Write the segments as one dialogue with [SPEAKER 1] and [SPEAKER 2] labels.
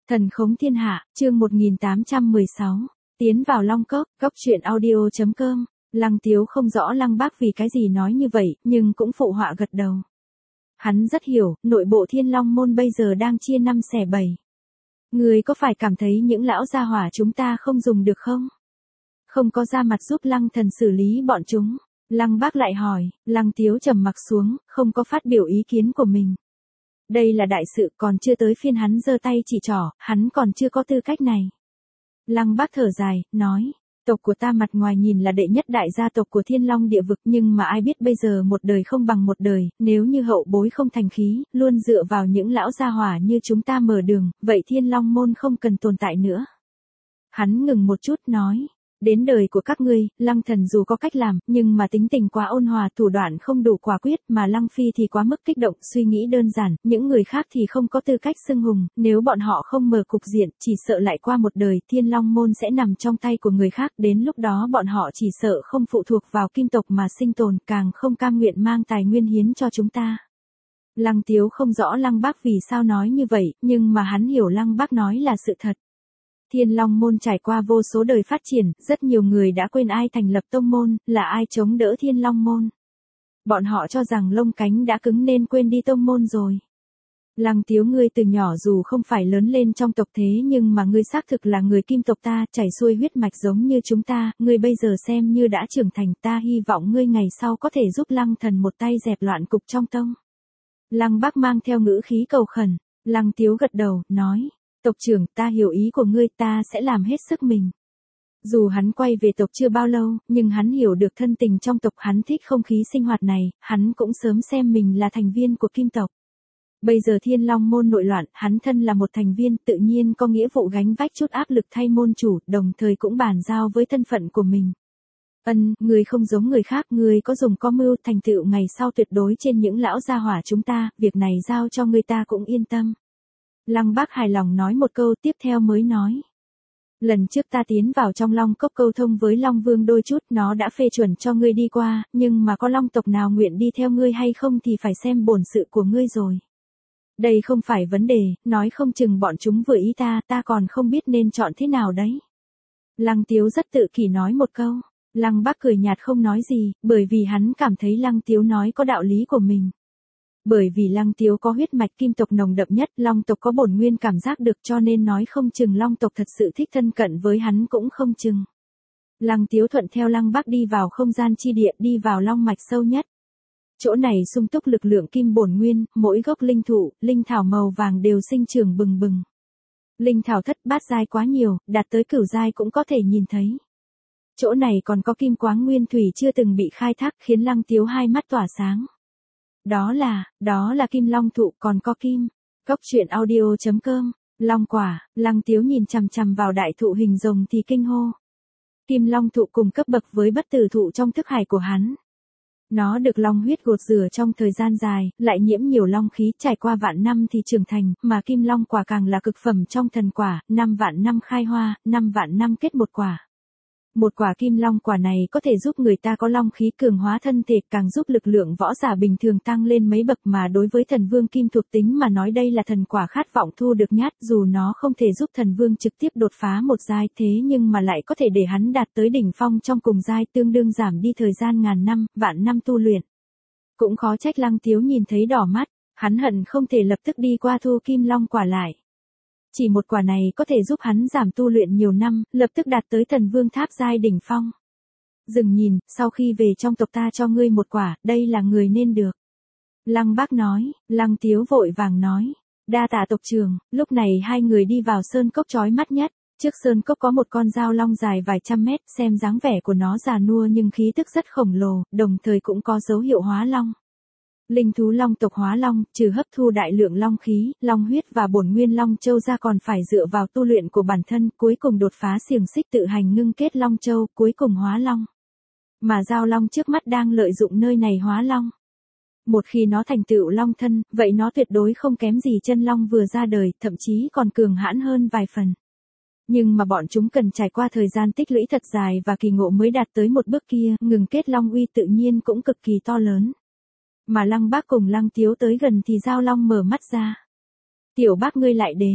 [SPEAKER 1] Thần khống thiên hạ, chương 1816. Tiến vào Long Cốc, góc truyện audio.com. Lăng Tiếu không rõ Lăng Bác vì cái gì nói như vậy, nhưng cũng phụ họa gật đầu. Hắn rất hiểu, nội bộ Thiên Long môn bây giờ đang chia năm xẻ bảy. Người có phải cảm thấy những lão gia hỏa chúng ta không dùng được không? Không có ra mặt giúp Lăng Thần xử lý bọn chúng. Lăng Bác lại hỏi, Lăng Tiếu trầm mặc xuống, không có phát biểu ý kiến của mình. Đây là đại sự, còn chưa tới phiên hắn giơ tay chỉ trỏ, hắn còn chưa có tư cách này. Lăng Bác thở dài, nói, tộc của ta mặt ngoài nhìn là đệ nhất đại gia tộc của Thiên Long địa vực, nhưng mà ai biết bây giờ một đời không bằng một đời, nếu như hậu bối không thành khí, luôn dựa vào những lão gia hỏa như chúng ta mở đường, vậy Thiên Long môn không cần tồn tại nữa. Hắn ngừng một chút nói, đến đời của các ngươi, Lăng Thần dù có cách làm, nhưng mà tính tình quá ôn hòa, thủ đoạn không đủ quả quyết, mà Lăng Phi thì quá mức kích động, suy nghĩ đơn giản, những người khác thì không có tư cách xưng hùng, nếu bọn họ không mở cục diện, chỉ sợ lại qua một đời, Thiên Long môn sẽ nằm trong tay của người khác, đến lúc đó bọn họ chỉ sợ không phụ thuộc vào kim tộc mà sinh tồn, càng không cam nguyện mang tài nguyên hiến cho chúng ta. Lăng Tiếu không rõ Lăng Bác vì sao nói như vậy, nhưng mà hắn hiểu Lăng Bác nói là sự thật. Thiên Long môn trải qua vô số đời phát triển, rất nhiều người đã quên ai thành lập tông môn, là ai chống đỡ Thiên Long môn. Bọn họ cho rằng lông cánh đã cứng nên quên đi tông môn rồi. Lăng Tiếu, ngươi từ nhỏ dù không phải lớn lên trong tộc thế nhưng mà ngươi xác thực là người kim tộc ta, chảy xuôi huyết mạch giống như chúng ta, ngươi bây giờ xem như đã trưởng thành, ta hy vọng ngươi ngày sau có thể giúp Lăng Thần một tay dẹp loạn cục trong tông. Lăng Bác mang theo ngữ khí cầu khẩn. Lăng Tiếu gật đầu, nói, tộc trưởng, ta hiểu ý của ngươi, ta sẽ làm hết sức mình. Dù hắn quay về tộc chưa bao lâu, nhưng hắn hiểu được thân tình trong tộc, hắn thích không khí sinh hoạt này, hắn cũng sớm xem mình là thành viên của kim tộc. Bây giờ Thiên Long môn nội loạn, hắn thân là một thành viên, tự nhiên có nghĩa vụ gánh vác chút áp lực thay môn chủ, đồng thời cũng bàn giao với thân phận của mình. Người không giống người khác, người có dùng có mưu, thành tựu ngày sau tuyệt đối trên những lão gia hỏa chúng ta, việc này giao cho người ta cũng yên tâm. Lăng Bác hài lòng nói một câu, tiếp theo mới nói. Lần trước ta tiến vào trong Long Cốc câu thông với Long Vương đôi chút, nó đã phê chuẩn cho ngươi đi qua, nhưng mà có Long tộc nào nguyện đi theo ngươi hay không thì phải xem bổn sự của ngươi rồi. Đây không phải vấn đề, nói không chừng bọn chúng vừa ý ta còn không biết nên chọn thế nào đấy. Lăng Tiếu rất tự kỷ nói một câu. Lăng Bác cười nhạt không nói gì, bởi vì hắn cảm thấy Lăng Tiếu nói có đạo lý của mình. Bởi vì Lăng Tiếu có huyết mạch kim tộc nồng đậm nhất, Long tộc có bổn nguyên cảm giác được, cho nên nói không chừng Long tộc thật sự thích thân cận với hắn cũng không chừng. Lăng Tiếu thuận theo Lăng Bác đi vào không gian chi địa, đi vào long mạch sâu nhất. Chỗ này sung túc lực lượng kim bổn nguyên, mỗi gốc linh thụ, linh thảo màu vàng đều sinh trưởng bừng bừng. Linh thảo thất bát giai quá nhiều, đạt tới cửu giai cũng có thể nhìn thấy. Chỗ này còn có kim quáng nguyên thủy chưa từng bị khai thác, khiến Lăng Tiếu hai mắt tỏa sáng. Đó là kim long thụ, còn có kim. Góc truyện audio.com. Long quả. Lăng Tiếu nhìn chằm chằm vào đại thụ hình rồng thì kinh hô. Kim long thụ cùng cấp bậc với bất tử thụ trong thức hải của hắn. Nó được long huyết gột rửa trong thời gian dài, lại nhiễm nhiều long khí, trải qua vạn năm thì trưởng thành, mà kim long quả càng là cực phẩm trong thần quả, 5 vạn năm khai hoa, 5 vạn năm kết một quả. Một quả kim long quả này có thể giúp người ta có long khí cường hóa thân thể, càng giúp lực lượng võ giả bình thường tăng lên mấy bậc, mà đối với thần vương kim thuộc tính mà nói đây là thần quả khát vọng thu được nhát, dù nó không thể giúp thần vương trực tiếp đột phá một giai, thế nhưng mà lại có thể để hắn đạt tới đỉnh phong trong cùng giai, tương đương giảm đi thời gian ngàn năm, vạn năm tu luyện. Cũng khó trách Lăng Tiếu nhìn thấy đỏ mắt, hắn hận không thể lập tức đi qua thu kim long quả lại. Chỉ một quả này có thể giúp hắn giảm tu luyện nhiều năm, lập tức đạt tới thần vương tháp giai đỉnh phong. Dừng nhìn, sau khi về trong tộc ta cho ngươi một quả, đây là người nên được. Lăng Bác nói. Lăng Tiếu vội vàng nói, đa tạ tộc trưởng. Lúc này hai người đi vào sơn cốc chói mắt nhất. Trước sơn cốc có một con dao long dài vài trăm mét, xem dáng vẻ của nó già nua nhưng khí tức rất khổng lồ, đồng thời cũng có dấu hiệu hóa long. Linh thú long tộc hóa long, trừ hấp thu đại lượng long khí, long huyết và bổn nguyên long châu ra còn phải dựa vào tu luyện của bản thân, cuối cùng đột phá xiềng xích tự hành ngưng kết long châu, cuối cùng hóa long. Mà dao long trước mắt đang lợi dụng nơi này hóa long. Một khi nó thành tựu long thân, vậy nó tuyệt đối không kém gì chân long vừa ra đời, thậm chí còn cường hãn hơn vài phần. Nhưng mà bọn chúng cần trải qua thời gian tích lũy thật dài và kỳ ngộ mới đạt tới một bước kia, ngừng kết long uy tự nhiên cũng cực kỳ to lớn. Mà Lăng Bác cùng Lăng Tiếu tới gần thì Giao Long mở mắt ra. Tiểu Bác ngươi lại đến.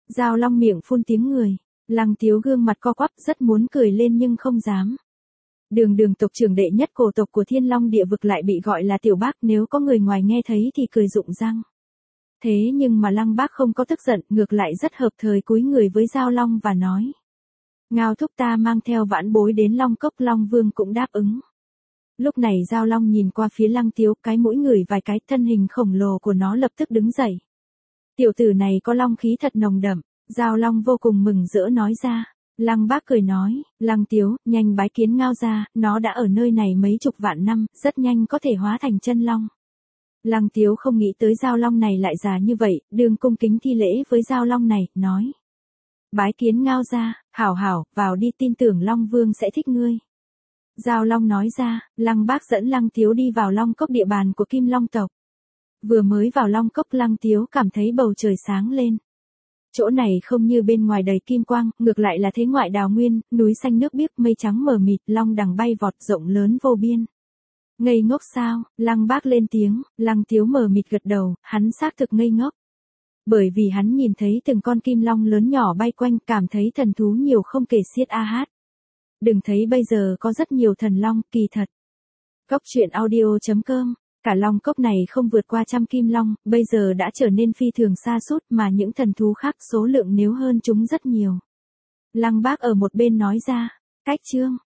[SPEAKER 1] Giao Long miệng phun tiếng người. Lăng Tiếu gương mặt co quắp rất muốn cười lên nhưng không dám. Đường tộc trưởng đệ nhất cổ tộc của Thiên Long địa vực lại bị gọi là tiểu bác, nếu có người ngoài nghe thấy thì cười rụng răng. Thế nhưng mà Lăng Bác không có tức giận, ngược lại rất hợp thời cúi người với Giao Long và nói. Ngao thúc ta mang theo vãn bối đến Long Cốc, Long Vương cũng đáp ứng. Lúc này Giao Long nhìn qua phía Lăng Tiếu, cái mũi ngửi vài cái, thân hình khổng lồ của nó lập tức đứng dậy. Tiểu tử này có long khí thật nồng đậm, Giao Long vô cùng mừng rỡ nói ra. Lăng Bác cười nói, Lăng Tiếu, nhanh bái kiến Ngao gia, nó đã ở nơi này mấy chục vạn năm, rất nhanh có thể hóa thành chân long. Lăng Tiếu không nghĩ tới Giao Long này lại già như vậy, đường cung kính thi lễ với Giao Long này, nói. Bái kiến Ngao gia, hảo hảo, vào đi, tin tưởng Long Vương sẽ thích ngươi. Giao Long nói ra, Lăng Bác dẫn Lăng Tiếu đi vào Long Cốc, địa bàn của Kim Long tộc. Vừa mới vào Long Cốc, Lăng Tiếu cảm thấy bầu trời sáng lên. Chỗ này không như bên ngoài đầy kim quang, ngược lại là thế ngoại đào nguyên, núi xanh nước biếc, mây trắng mờ mịt, long đằng bay vọt rộng lớn vô biên. Ngây ngốc sao? Lăng Bác lên tiếng, Lăng Tiếu mờ mịt gật đầu, hắn xác thực ngây ngốc. Bởi vì hắn nhìn thấy từng con kim long lớn nhỏ bay quanh, cảm thấy thần thú nhiều không kể xiết a hát. Đừng thấy bây giờ có rất nhiều thần long, kỳ thật. Cốc truyện audio.com. Cả Long Cốc này không vượt qua 100 kim long, bây giờ đã trở nên phi thường sa sút, mà những thần thú khác số lượng nếu hơn chúng rất nhiều. Lăng Bác ở một bên nói ra, cách chương.